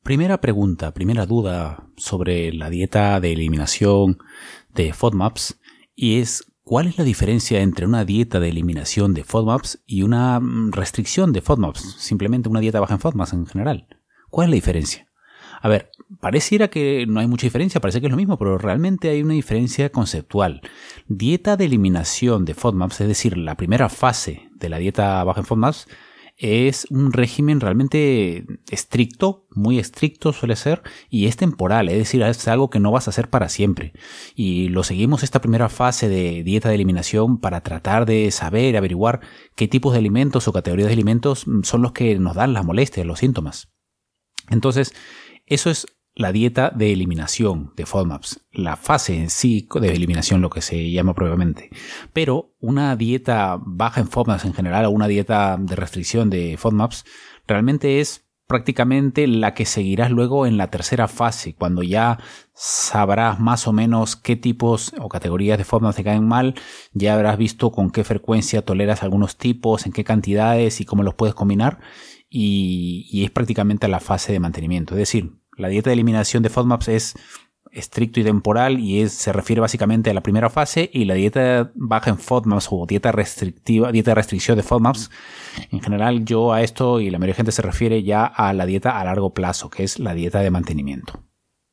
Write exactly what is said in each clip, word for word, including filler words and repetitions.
Primera pregunta, primera duda sobre la dieta de eliminación de FODMAPs y es ¿cuál es la diferencia entre una dieta de eliminación de FODMAPs y una restricción de FODMAPs? Simplemente una dieta baja en FODMAPs en general. ¿Cuál es la diferencia? A ver, pareciera que no hay mucha diferencia, parece que es lo mismo, pero realmente hay una diferencia conceptual. Dieta de eliminación de FODMAPs, es decir, la primera fase de la dieta baja en FODMAPs, es un régimen realmente estricto, muy estricto suele ser, y es temporal, es decir, es algo que no vas a hacer para siempre. Y lo seguimos esta primera fase de dieta de eliminación para tratar de saber, averiguar qué tipos de alimentos o categorías de alimentos son los que nos dan las molestias, los síntomas. Entonces, eso es la dieta de eliminación de FODMAPs, la fase en sí de eliminación, lo que se llama propiamente. Pero una dieta baja en FODMAPs en general o una dieta de restricción de FODMAPs realmente es prácticamente la que seguirás luego en la tercera fase, cuando ya sabrás más o menos qué tipos o categorías de FODMAPs te caen mal, ya habrás visto con qué frecuencia toleras algunos tipos, en qué cantidades y cómo los puedes combinar, y, y es prácticamente la fase de mantenimiento. Es decir, la dieta de eliminación de FODMAPs es estricto y temporal y es, se refiere básicamente a la primera fase, y la dieta baja en FODMAPs o dieta restrictiva, dieta de restricción de FODMAPs, en general yo a esto y la mayoría de gente se refiere ya a la dieta a largo plazo, que es la dieta de mantenimiento.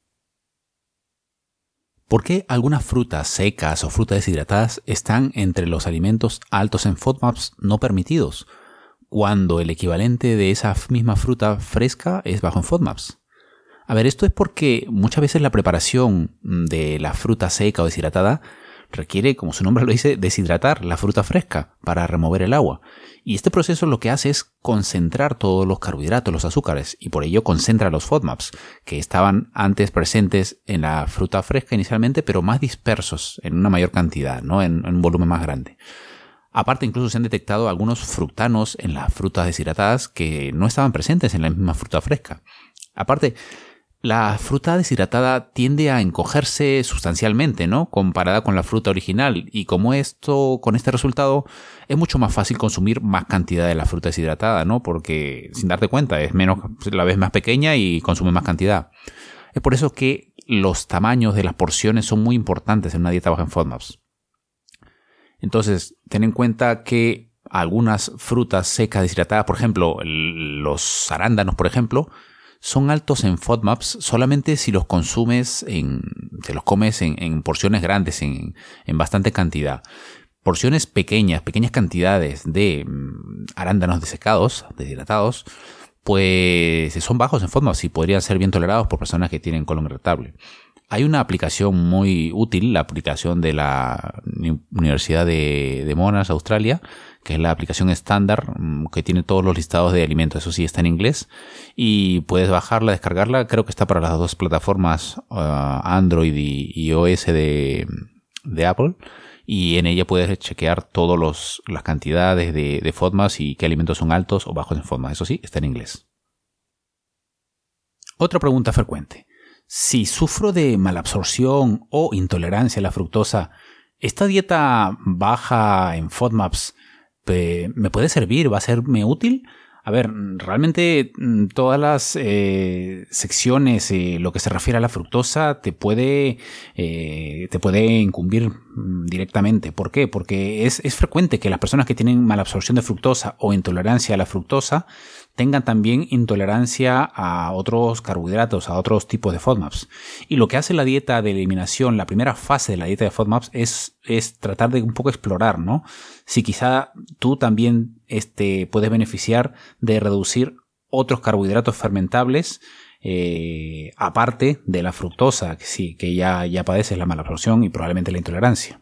¿Por qué algunas frutas secas o frutas deshidratadas están entre los alimentos altos en FODMAPs no permitidos, cuando el equivalente de esa misma fruta fresca es bajo en FODMAPs? A ver, esto es porque muchas veces la preparación de la fruta seca o deshidratada requiere, como su nombre lo dice, deshidratar la fruta fresca para remover el agua. Y este proceso lo que hace es concentrar todos los carbohidratos, los azúcares, y por ello concentra los FODMAPs, que estaban antes presentes en la fruta fresca inicialmente, pero más dispersos en una mayor cantidad, ¿no? En, en un volumen más grande. Aparte, incluso se han detectado algunos fructanos en las frutas deshidratadas que no estaban presentes en la misma fruta fresca. Aparte, la fruta deshidratada tiende a encogerse sustancialmente, ¿no? Comparada con la fruta original, y como esto, con este resultado, es mucho más fácil consumir más cantidad de la fruta deshidratada, ¿no? Porque sin darte cuenta es menos, la ves más pequeña y consume más cantidad. Es por eso que los tamaños de las porciones son muy importantes en una dieta baja en FODMAPs. Entonces, ten en cuenta que algunas frutas secas deshidratadas, por ejemplo, los arándanos, por ejemplo, son altos en FODMAPs solamente si los consumes, en, te los comes en, en porciones grandes, en, en bastante cantidad. Porciones pequeñas, pequeñas cantidades de mm, arándanos desecados, deshidratados, pues son bajos en FODMAPs y podrían ser bien tolerados por personas que tienen colon irritable. Hay una aplicación muy útil, la aplicación de la Universidad de, de Monash, Australia, que es la aplicación estándar, que tiene todos los listados de alimentos. Eso sí, está en inglés y puedes bajarla, descargarla. Creo que está para las dos plataformas, uh, Android y, y iOS de, de Apple, y en ella puedes chequear todas los, las cantidades de, de FODMAPs y qué alimentos son altos o bajos en FODMAPs. Eso sí, está en inglés. Otra pregunta frecuente. Si sufro de malabsorción o intolerancia a la fructosa, ¿esta dieta baja en FODMAPs me puede servir? ¿Va a serme útil? A ver, realmente todas las eh, secciones, eh, lo que se refiere a la fructosa, te puede, eh, te puede incumbir directamente. ¿Por qué? Porque es, es frecuente que las personas que tienen malabsorción de fructosa o intolerancia a la fructosa tengan también intolerancia a otros carbohidratos, a otros tipos de FODMAPs. Y lo que hace la dieta de eliminación, la primera fase de la dieta de FODMAPs, es, es tratar de un poco explorar, ¿no? Si quizá tú también este, puedes beneficiar de reducir otros carbohidratos fermentables, eh, aparte de la fructosa, que sí, que ya, ya padeces la malabsorción y probablemente la intolerancia.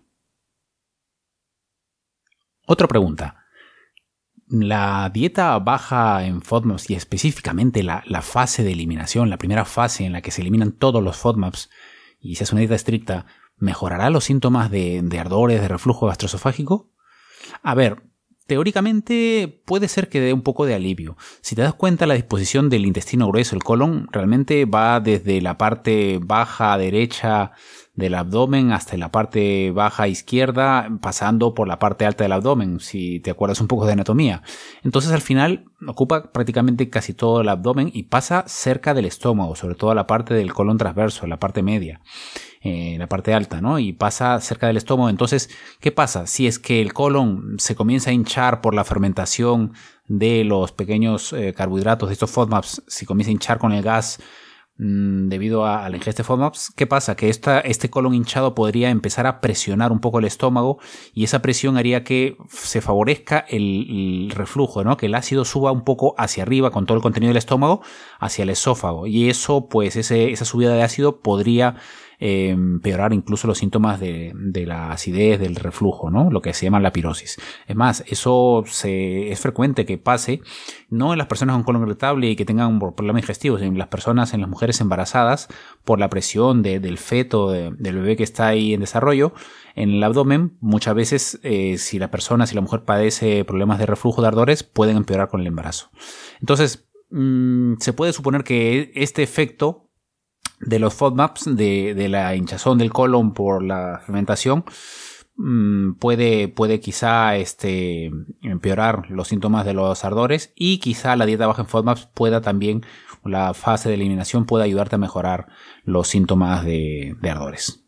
Otra pregunta. La dieta baja en FODMAPs y específicamente la, la fase de eliminación, la primera fase en la que se eliminan todos los FODMAPs y se hace una dieta estricta, ¿mejorará los síntomas de, de ardores, de reflujo gastroesofágico? A ver, teóricamente puede ser que dé un poco de alivio. Si te das cuenta, la disposición del intestino grueso, el colon, realmente va desde la parte baja derecha del abdomen hasta la parte baja izquierda, pasando por la parte alta del abdomen, si te acuerdas un poco de anatomía. Entonces al final ocupa prácticamente casi todo el abdomen y pasa cerca del estómago, sobre todo la parte del colon transverso, la parte media, eh, la parte alta, ¿no? Y pasa cerca del estómago. Entonces, ¿qué pasa? Si es que el colon se comienza a hinchar por la fermentación de los pequeños eh, carbohidratos de estos FODMAPs, si comienza a hinchar con el gas debido a, a la ingesta de FODMAPs, ¿qué pasa? Que esta, este colon hinchado podría empezar a presionar un poco el estómago y esa presión haría que se favorezca el, el reflujo, ¿no? Que el ácido suba un poco hacia arriba con todo el contenido del estómago hacia el esófago y eso, pues ese, esa subida de ácido podría eh, empeorar incluso los síntomas de, de la acidez, del reflujo, ¿no? Lo que se llama la pirosis. Es más, eso se, es frecuente que pase no en las personas con colon irritable y que tengan problemas digestivos, en las personas, en las mujeres embarazadas por la presión de, del feto, de, del bebé que está ahí en desarrollo en el abdomen. Muchas veces eh, si la persona, si la mujer padece problemas de reflujo, de ardores, pueden empeorar con el embarazo. Entonces mmm, se puede suponer que este efecto de los FODMAPs, de, de la hinchazón del colon por la fermentación, mmm, puede, puede quizá este, empeorar los síntomas de los ardores y quizá la dieta baja en FODMAPs pueda también, la fase de eliminación pueda ayudarte a mejorar los síntomas de, de ardores.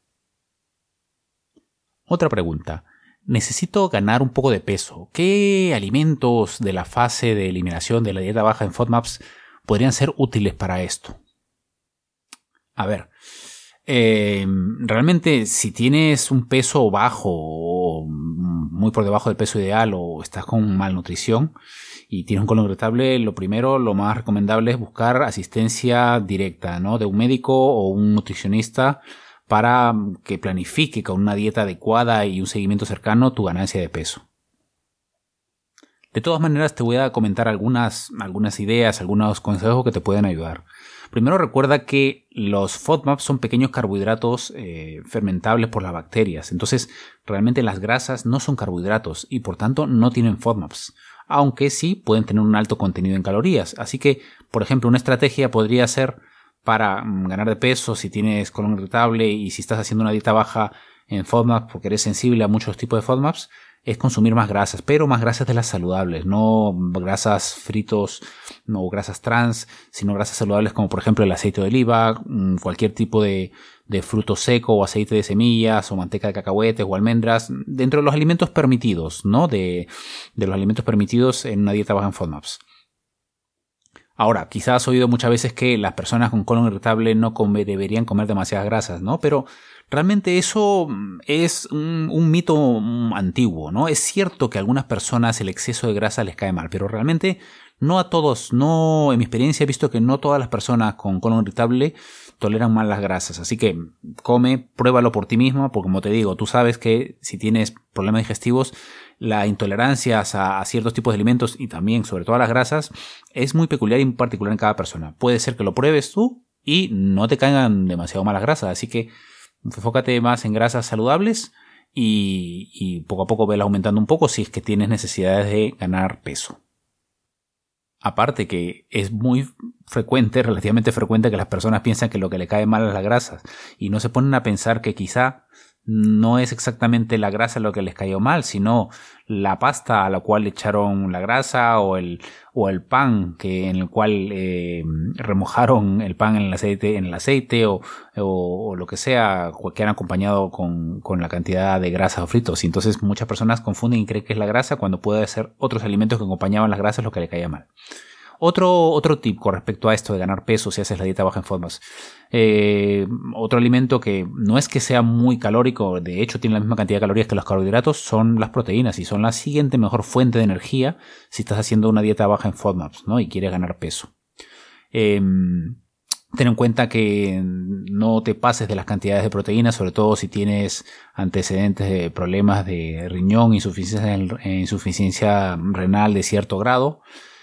Otra pregunta. Necesito ganar un poco de peso. ¿Qué alimentos de la fase de eliminación de la dieta baja en FODMAPs podrían ser útiles para esto? A ver, eh, realmente si tienes un peso bajo o muy por debajo del peso ideal o estás con malnutrición y tienes un colon irritable, lo primero, lo más recomendable es buscar asistencia directa, ¿no? De un médico o un nutricionista para que planifique con una dieta adecuada y un seguimiento cercano tu ganancia de peso. De todas maneras te voy a comentar algunas, algunas ideas, algunos consejos que te pueden ayudar. Primero recuerda que los FODMAPs son pequeños carbohidratos eh, fermentables por las bacterias. Entonces realmente las grasas no son carbohidratos y por tanto no tienen FODMAPs. Aunque sí pueden tener un alto contenido en calorías. Así que, por ejemplo, una estrategia podría ser para mm, ganar de peso si tienes colon irritable y si estás haciendo una dieta baja en FODMAPs porque eres sensible a muchos tipos de FODMAPs, es consumir más grasas, pero más grasas de las saludables, no grasas fritos, no grasas trans, sino grasas saludables como por ejemplo el aceite de oliva, cualquier tipo de, de fruto seco o aceite de semillas o manteca de cacahuetes o almendras, dentro de los alimentos permitidos, ¿no? De, de los alimentos permitidos en una dieta baja en FODMAPs. Ahora, quizás has oído muchas veces que las personas con colon irritable no come, deberían comer demasiadas grasas, ¿no? Pero realmente eso es un, un mito antiguo, ¿no? Es cierto que a algunas personas el exceso de grasa les cae mal, pero realmente no a todos, no, en mi experiencia he visto que no todas las personas con colon irritable toleran mal las grasas. Así que come, pruébalo por ti mismo, porque como te digo, tú sabes que si tienes problemas digestivos, la intolerancia a, a ciertos tipos de alimentos y también sobre todo a las grasas es muy peculiar y muy particular en cada persona. Puede ser que lo pruebes tú y no te caigan demasiado malas grasas, así que enfócate más en grasas saludables y, y poco a poco vela aumentando un poco si es que tienes necesidades de ganar peso. Aparte que es muy frecuente, relativamente frecuente, que las personas piensan que lo que le cae mal es las grasas y no se ponen a pensar que quizá no es exactamente la grasa lo que les cayó mal, sino la pasta a la cual le echaron la grasa o el, o el pan que en el cual eh, remojaron el pan en el aceite, en el aceite o, o, o lo que sea, que han acompañado con, con la cantidad de grasa o fritos. Y entonces muchas personas confunden y creen que es la grasa cuando puede ser otros alimentos que acompañaban las grasas lo que le caía mal. Otro, otro tip con respecto a esto de ganar peso si haces la dieta baja en FODMAPs. Eh, otro alimento que no es que sea muy calórico, de hecho tiene la misma cantidad de calorías que los carbohidratos, son las proteínas y son la siguiente mejor fuente de energía si estás haciendo una dieta baja en FODMAPs, ¿no? Y quieres ganar peso. Eh, ten en cuenta que no te pases de las cantidades de proteínas, sobre todo si tienes antecedentes de problemas de riñón, insuficiencia, insuficiencia renal de cierto grado.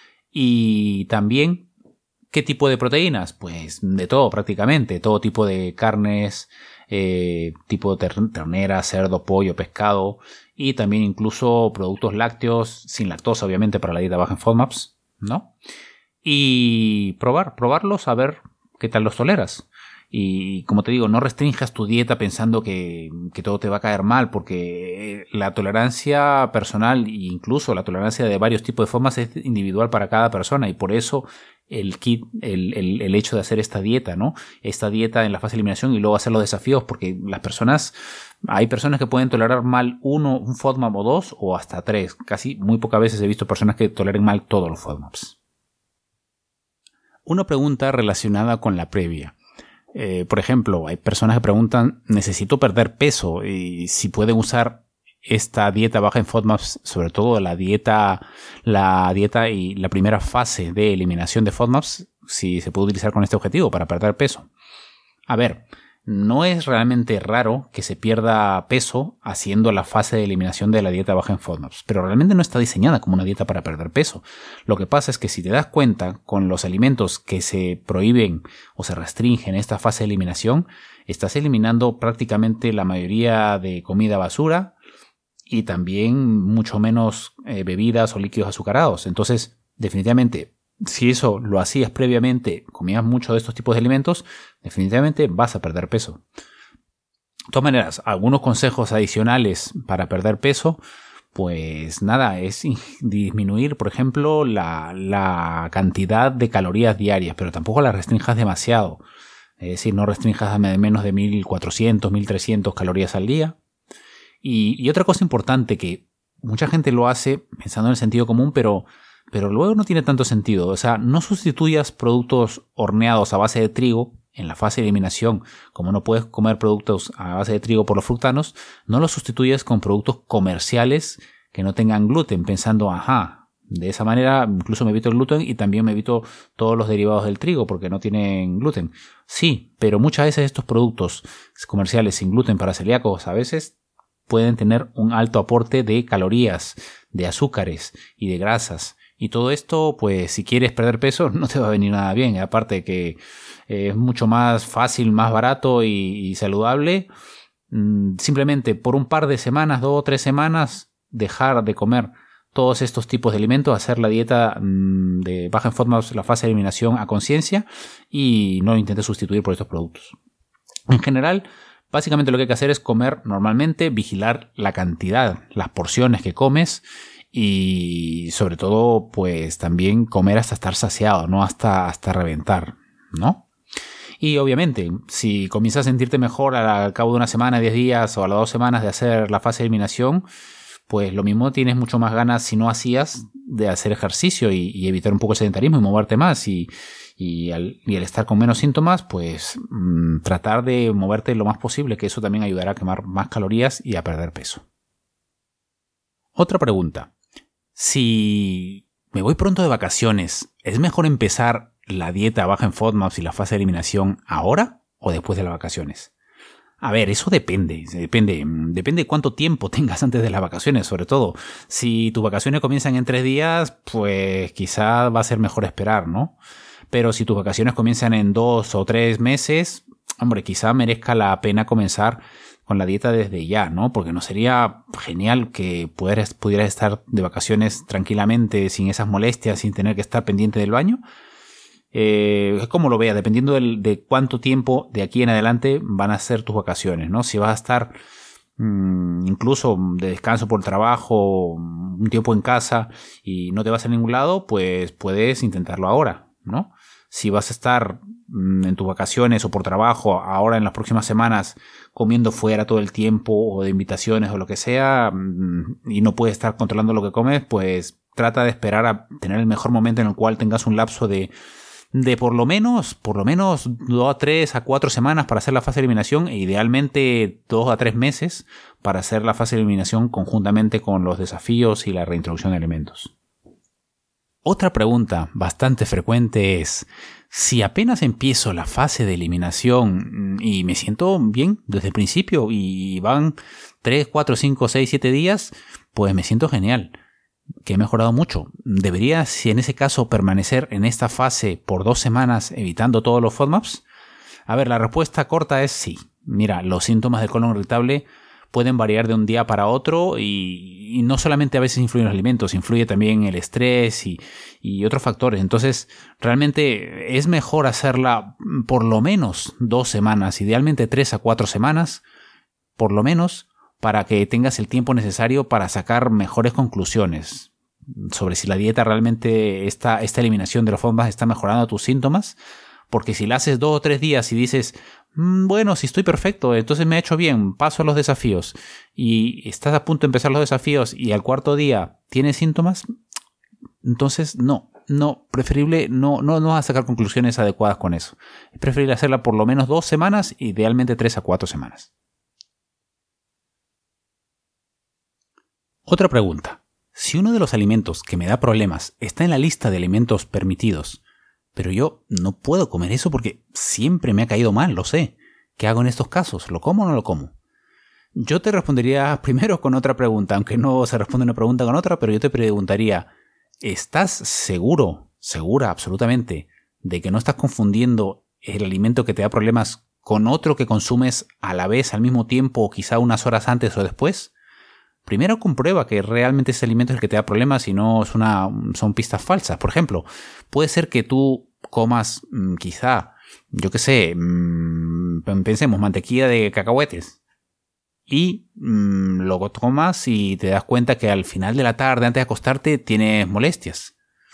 Y también, ¿qué tipo de proteínas? Pues de todo prácticamente, todo tipo de carnes, eh, tipo de ternera, cerdo, pollo, pescado y también incluso productos lácteos sin lactosa, obviamente para la dieta baja en FODMAPs, ¿no? Y probar, probarlos a ver qué tal los toleras. Y como te digo, no restringas tu dieta pensando que, que todo te va a caer mal, porque la tolerancia personal e incluso la tolerancia de varios tipos de formas es individual para cada persona, y por eso el kit, el, el, el hecho de hacer esta dieta, ¿no? Esta dieta en la fase de eliminación y luego hacer los desafíos, porque las personas, hay personas que pueden tolerar mal uno, un FODMAP o dos o hasta tres. Casi muy pocas veces he visto personas que toleren mal todos los FODMAPs. Una pregunta relacionada con la previa. Eh, por ejemplo, hay personas que preguntan, necesito perder peso y si pueden usar esta dieta baja en FODMAPs, sobre todo la dieta, la dieta y la primera fase de eliminación de FODMAPs, si se puede utilizar con este objetivo para perder peso. A ver, no es realmente raro que se pierda peso haciendo la fase de eliminación de la dieta baja en FODMAPs, pero realmente no está diseñada como una dieta para perder peso. Lo que pasa es que si te das cuenta, con los alimentos que se prohíben o se restringen en esta fase de eliminación, estás eliminando prácticamente la mayoría de comida basura y también mucho menos eh, bebidas o líquidos azucarados. Entonces, definitivamente, si eso lo hacías previamente, comías mucho de estos tipos de alimentos, definitivamente vas a perder peso. De todas maneras, algunos consejos adicionales para perder peso, pues nada, es disminuir, por ejemplo, la, la cantidad de calorías diarias, pero tampoco las restringas demasiado. Es decir, no restringas a menos de mil cuatrocientos, mil trescientos calorías al día. Y, y otra cosa importante que mucha gente lo hace pensando en el sentido común, pero Pero luego no tiene tanto sentido. O sea, no sustituyas productos horneados a base de trigo en la fase de eliminación. Como no puedes comer productos a base de trigo por los fructanos, no los sustituyas con productos comerciales que no tengan gluten, pensando, ajá, de esa manera incluso me evito el gluten y también me evito todos los derivados del trigo porque no tienen gluten. Sí, pero muchas veces estos productos comerciales sin gluten para celíacos a veces pueden tener un alto aporte de calorías, de azúcares y de grasas. Y todo esto, pues si quieres perder peso, no te va a venir nada bien. Aparte que eh, es mucho más fácil, más barato y, y saludable. Mm, simplemente por un par de semanas, dos o tres semanas, dejar de comer todos estos tipos de alimentos, hacer la dieta mmm, de baja en FODMAPs, la fase de eliminación a conciencia y no lo intentes sustituir por estos productos. En general, básicamente lo que hay que hacer es comer normalmente, vigilar la cantidad, las porciones que comes. Y sobre todo, pues también comer hasta estar saciado, no hasta, hasta reventar, ¿no? Y obviamente, si comienzas a sentirte mejor al cabo de una semana, diez días o a las dos semanas de hacer la fase de eliminación, pues lo mismo tienes mucho más ganas si no hacías de hacer ejercicio y, y evitar un poco el sedentarismo y moverte más. Y, y, al, y al estar con menos síntomas, pues mmm, tratar de moverte lo más posible, que eso también ayudará a quemar más calorías y a perder peso. Otra pregunta. Si me voy pronto de vacaciones, ¿es mejor empezar la dieta baja en FODMAPs y la fase de eliminación ahora o después de las vacaciones? A ver, eso depende, depende, depende de cuánto tiempo tengas antes de las vacaciones, sobre todo. Si tus vacaciones comienzan en tres días, pues quizá va a ser mejor esperar, ¿no? Pero si tus vacaciones comienzan en dos o tres meses, hombre, quizá merezca la pena comenzar con la dieta desde ya, ¿no? Porque no sería genial que pudieras, pudieras estar de vacaciones tranquilamente, sin esas molestias, sin tener que estar pendiente del baño. Eh, es como lo veas, dependiendo del, de cuánto tiempo de aquí en adelante van a ser tus vacaciones, ¿no? Si vas a estar mmm, incluso de descanso por trabajo, un tiempo en casa y no te vas a ningún lado, pues puedes intentarlo ahora, ¿no? Si vas a estar mmm, en tus vacaciones o por trabajo ahora en las próximas semanas comiendo fuera todo el tiempo o de invitaciones o lo que sea mmm, y no puedes estar controlando lo que comes, pues trata de esperar a tener el mejor momento en el cual tengas un lapso de de por lo menos, por lo menos dos a tres a cuatro semanas para hacer la fase de eliminación e idealmente dos a tres meses para hacer la fase de eliminación conjuntamente con los desafíos y la reintroducción de alimentos. Otra pregunta bastante frecuente es, si apenas empiezo la fase de eliminación y me siento bien desde el principio y van tres, cuatro, cinco, seis, siete días, pues me siento genial. Que he mejorado mucho. ¿Debería, si en ese caso, permanecer en esta fase por dos semanas evitando todos los FODMAPs? A ver, la respuesta corta es sí. Mira, los síntomas del colon irritable pueden variar de un día para otro y, y no solamente a veces influyen los alimentos, influye también el estrés y, y otros factores. Entonces, realmente es mejor hacerla por lo menos dos semanas, idealmente tres a cuatro semanas, por lo menos, para que tengas el tiempo necesario para sacar mejores conclusiones sobre si la dieta realmente, esta, esta eliminación de los FODMAPs está mejorando tus síntomas. Porque si la haces dos o tres días y dices, mmm, bueno, si estoy perfecto, entonces me ha hecho bien, paso a los desafíos, y estás a punto de empezar los desafíos y al cuarto día tienes síntomas, entonces no, no, preferible no, no, no vas a sacar conclusiones adecuadas con eso. Es preferible hacerla por lo menos dos semanas, idealmente tres a cuatro semanas. Otra pregunta. Si uno de los alimentos que me da problemas está en la lista de alimentos permitidos, pero yo no puedo comer eso porque siempre me ha caído mal, lo sé. ¿Qué hago en estos casos? ¿Lo como o no lo como? Yo te respondería primero con otra pregunta, aunque no se responde una pregunta con otra, pero yo te preguntaría, ¿estás seguro, segura absolutamente, de que no estás confundiendo el alimento que te da problemas con otro que consumes a la vez, al mismo tiempo, o quizá unas horas antes o después? Primero comprueba que realmente ese alimento es el que te da problemas y no es una, son pistas falsas. Por ejemplo, puede ser que tú comas mmm, quizá, yo qué sé, mmm, pensemos, mantequilla de cacahuetes. Y mmm, lo tomas y te das cuenta que al final de la tarde, antes de acostarte, tienes molestias.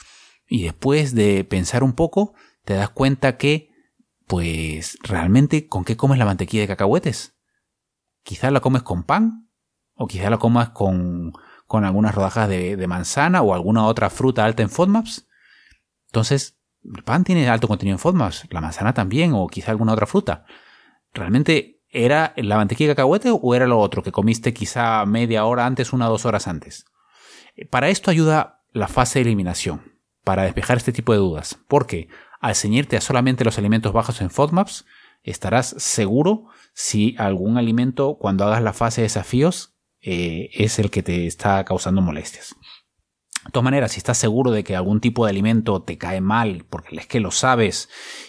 Y después de pensar un poco, te das cuenta que, pues, realmente, ¿con qué comes la mantequilla de cacahuetes? Quizá la comes con pan. O quizá la comas con, con algunas rodajas de, de manzana o alguna otra fruta alta en FODMAPs. Entonces, el pan tiene alto contenido en FODMAPs, la manzana también, o quizá alguna otra fruta. ¿Realmente era la mantequilla de cacahuete o era lo otro que comiste quizá media hora antes, una o dos horas antes? Para esto ayuda la fase de eliminación, para despejar este tipo de dudas. Porque al ceñirte a solamente los alimentos bajos en FODMAPs, estarás seguro si algún alimento, cuando hagas la fase de desafíos, Eh, es el que te está causando molestias. De todas maneras, si estás seguro de que algún tipo de alimento te cae mal, porque es que lo sabes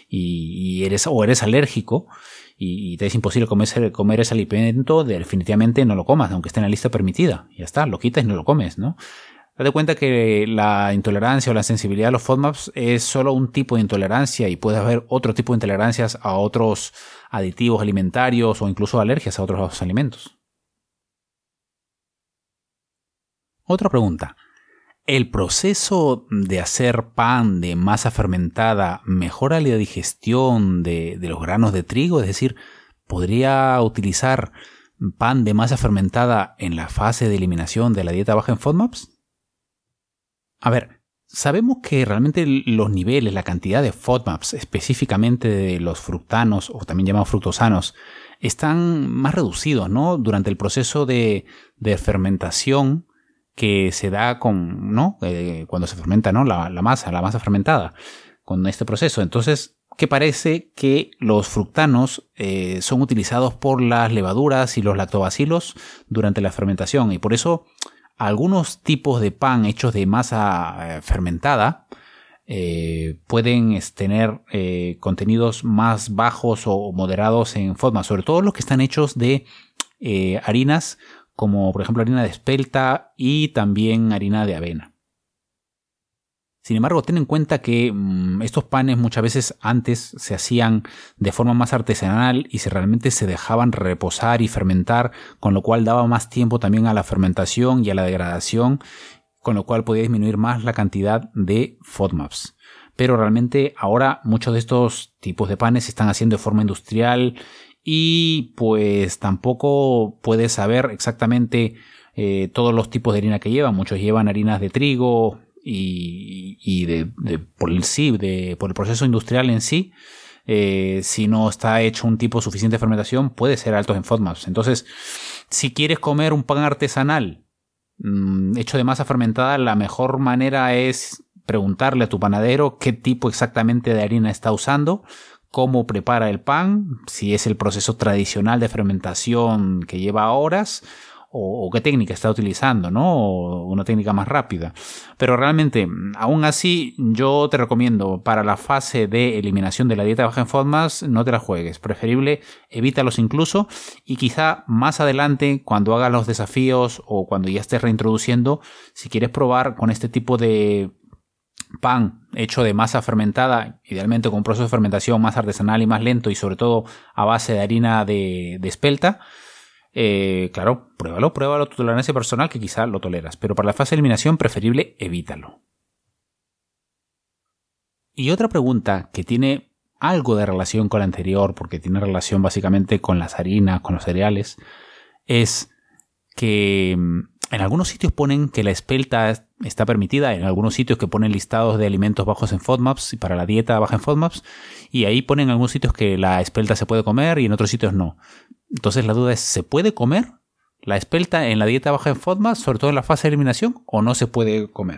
y, y eres, o eres alérgico y, y te es imposible comer, comer ese alimento, definitivamente no lo comas, aunque esté en la lista permitida. Ya está, lo quitas y no lo comes, ¿no? Date cuenta que la intolerancia o la sensibilidad a los FODMAPs es solo un tipo de intolerancia y puede haber otro tipo de intolerancias a otros aditivos alimentarios o incluso alergias a otros alimentos. Otra pregunta. ¿El proceso de hacer pan de masa fermentada mejora la digestión de, de los granos de trigo? Es decir, ¿podría utilizar pan de masa fermentada en la fase de eliminación de la dieta baja en FODMAPs? A ver, sabemos que realmente los niveles, la cantidad de FODMAPs, específicamente de los fructanos o también llamados fructosanos, están más reducidos, ¿no? Durante el proceso de, de fermentación que se da con, ¿no? Eh, cuando se fermenta, ¿no? La, la masa, la masa fermentada, con este proceso. Entonces, que parece que los fructanos eh, son utilizados por las levaduras y los lactobacilos durante la fermentación. Y por eso, algunos tipos de pan hechos de masa eh, fermentada eh, pueden tener eh, contenidos más bajos o moderados en FODMAPs, sobre todo los que están hechos de eh, harinas como por ejemplo harina de espelta y también harina de avena. Sin embargo, ten en cuenta que mmm, estos panes muchas veces antes se hacían de forma más artesanal y se realmente se dejaban reposar y fermentar, con lo cual daba más tiempo también a la fermentación y a la degradación, con lo cual podía disminuir más la cantidad de FODMAPs. Pero realmente ahora muchos de estos tipos de panes se están haciendo de forma industrial y pues tampoco puedes saber exactamente eh, todos los tipos de harina que llevan. Muchos llevan harinas de trigo y, y de, de, por el sí, de, por el proceso industrial en sí. Eh, si no está hecho un tipo suficiente de fermentación, puede ser altos en FODMAPs. Entonces, si quieres comer un pan artesanal mmm, hecho de masa fermentada, la mejor manera es preguntarle a tu panadero qué tipo exactamente de harina está usando, cómo prepara el pan, si es el proceso tradicional de fermentación que lleva horas o, o qué técnica está utilizando, ¿no? O una técnica más rápida. Pero realmente, aún así, yo te recomiendo para la fase de eliminación de la dieta baja en FODMAPs, no te la juegues. Preferible, evítalos incluso, y quizá más adelante, cuando hagas los desafíos o cuando ya estés reintroduciendo, si quieres probar con este tipo de pan hecho de masa fermentada, idealmente con un proceso de fermentación más artesanal y más lento, y sobre todo a base de harina de, de espelta, eh, claro, pruébalo, pruébalo tu tolerancia personal, que quizá lo toleras, pero para la fase de eliminación preferible evítalo. Y otra pregunta que tiene algo de relación con la anterior, porque tiene relación básicamente con las harinas, con los cereales, es que en algunos sitios ponen que la espelta está permitida, en algunos sitios que ponen listados de alimentos bajos en FODMAPs y para la dieta baja en FODMAPs, y ahí ponen en algunos sitios que la espelta se puede comer y en otros sitios no. Entonces la duda es, ¿se puede comer la espelta en la dieta baja en FODMAPs, sobre todo en la fase de eliminación, o no se puede comer?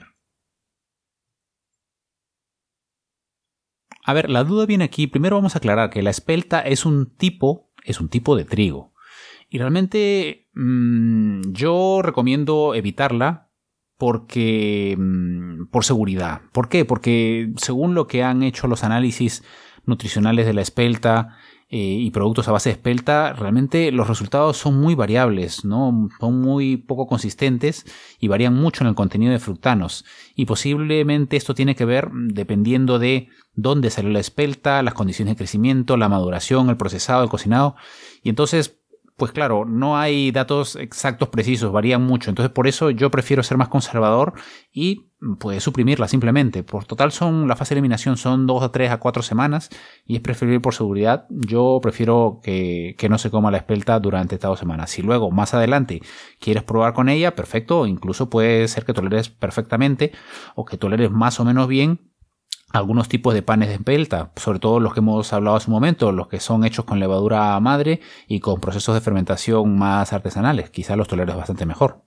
A ver, la duda viene aquí. Primero vamos a aclarar que la espelta es un tipo, es un tipo de trigo. Y realmente mmm, yo recomiendo evitarla porque mmm, por seguridad. ¿Por qué? Porque según lo que han hecho los análisis nutricionales de la espelta eh, y productos a base de espelta, realmente los resultados son muy variables, ¿no? Son muy poco consistentes y varían mucho en el contenido de fructanos. Y posiblemente esto tiene que ver dependiendo de dónde salió la espelta, las condiciones de crecimiento, la maduración, el procesado, el cocinado. Y entonces, pues claro, no hay datos exactos precisos, varían mucho. Entonces por eso yo prefiero ser más conservador y pues suprimirla simplemente. Por total son, la fase de eliminación son dos a tres a cuatro semanas y es preferible por seguridad. Yo prefiero que, que no se coma la espelta durante estas dos semanas. Si luego más adelante quieres probar con ella, perfecto. Incluso puede ser que toleres perfectamente o que toleres más o menos bien algunos tipos de panes de espelta, sobre todo los que hemos hablado hace un momento, los que son hechos con levadura madre y con procesos de fermentación más artesanales. Quizá los toleres bastante mejor.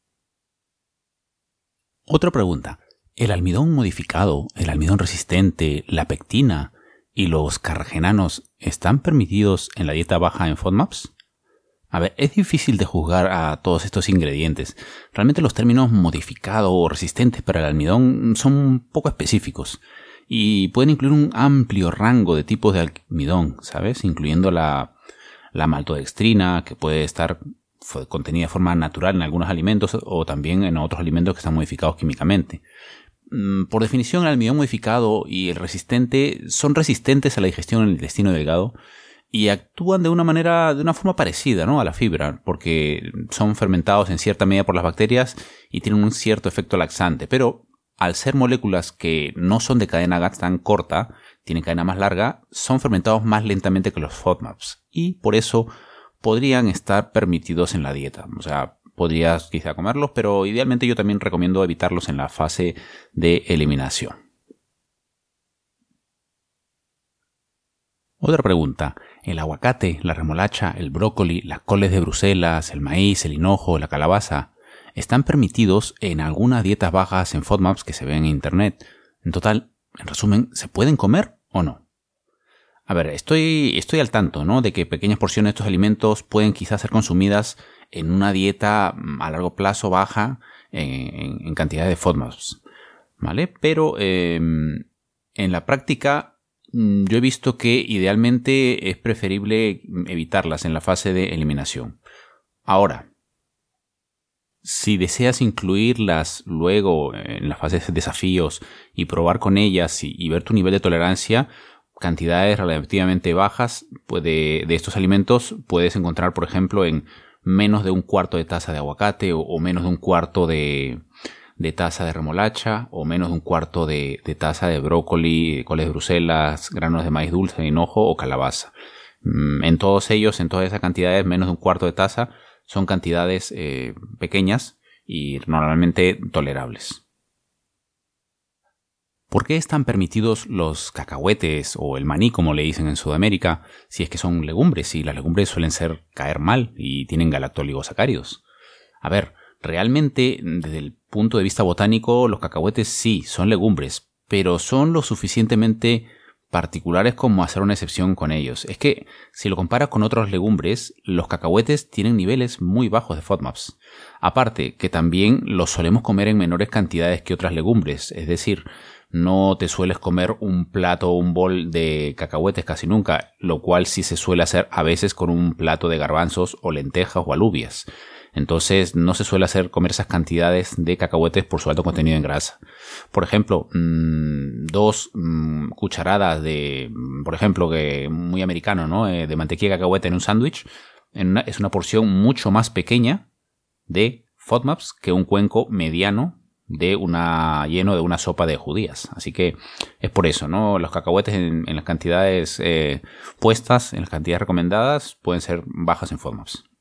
Otra pregunta. ¿El almidón modificado, el almidón resistente, la pectina y los carragenanos están permitidos en la dieta baja en FODMAPs? A ver, es difícil de juzgar a todos estos ingredientes. Realmente los términos modificado o resistentes para el almidón son un poco específicos. Y pueden incluir un amplio rango de tipos de almidón, ¿sabes? Incluyendo la, la maltodextrina, que puede estar contenida de forma natural en algunos alimentos o también en otros alimentos que están modificados químicamente. Por definición, el almidón modificado y el resistente son resistentes a la digestión en el intestino delgado y actúan de una manera, de una forma parecida, ¿no?, a la fibra, porque son fermentados en cierta medida por las bacterias y tienen un cierto efecto laxante, pero al ser moléculas que no son de cadena tan corta, tienen cadena más larga, son fermentados más lentamente que los FODMAPs y por eso podrían estar permitidos en la dieta. O sea, podrías quizá comerlos, pero idealmente yo también recomiendo evitarlos en la fase de eliminación. Otra pregunta. ¿El aguacate, la remolacha, el brócoli, las coles de Bruselas, el maíz, el hinojo, la calabaza están permitidos en algunas dietas bajas en FODMAPs que se ven en internet? En total, en resumen, ¿se pueden comer o no? A ver, estoy, estoy al tanto, ¿no?, de que pequeñas porciones de estos alimentos pueden quizás ser consumidas en una dieta a largo plazo baja en, en cantidad de FODMAPs, ¿vale? Pero eh, en la práctica yo he visto que idealmente es preferible evitarlas en la fase de eliminación. Ahora, si deseas incluirlas luego en la fase de desafíos y probar con ellas y, y ver tu nivel de tolerancia, cantidades relativamente bajas pues de, de estos alimentos puedes encontrar, por ejemplo, en menos de un cuarto de taza de aguacate o, o menos de un cuarto de, de taza de remolacha o menos de un cuarto de, de taza de brócoli, coles de Bruselas, granos de maíz dulce, hinojo o calabaza. En todos ellos, en todas esas cantidades, menos de un cuarto de taza son cantidades eh, pequeñas y normalmente tolerables. ¿Por qué están permitidos los cacahuetes o el maní, como le dicen en Sudamérica, si es que son legumbres y las legumbres suelen ser caer mal y tienen galactoligosacáridos? A ver, realmente desde el punto de vista botánico los cacahuetes sí son legumbres, pero son lo suficientemente particulares como hacer una excepción con ellos. Es que si lo comparas con otras legumbres, los cacahuetes tienen niveles muy bajos de FODMAPs. Aparte, que también los solemos comer en menores cantidades que otras legumbres. Es decir, no te sueles comer un plato o un bol de cacahuetes casi nunca, lo cual sí se suele hacer a veces con un plato de garbanzos o lentejas o alubias. Entonces no se suele hacer comer esas cantidades de cacahuetes por su alto contenido en grasa. Por ejemplo, mmm, dos mmm, cucharadas de, por ejemplo, que muy americano, ¿no? Eh, de mantequilla de cacahuete en un sándwich es una porción mucho más pequeña de FODMAPs que un cuenco mediano de una lleno de una sopa de judías. Así que es por eso, ¿no? Los cacahuetes en, en las cantidades eh, puestas, en las cantidades recomendadas, pueden ser bajas en FODMAPs.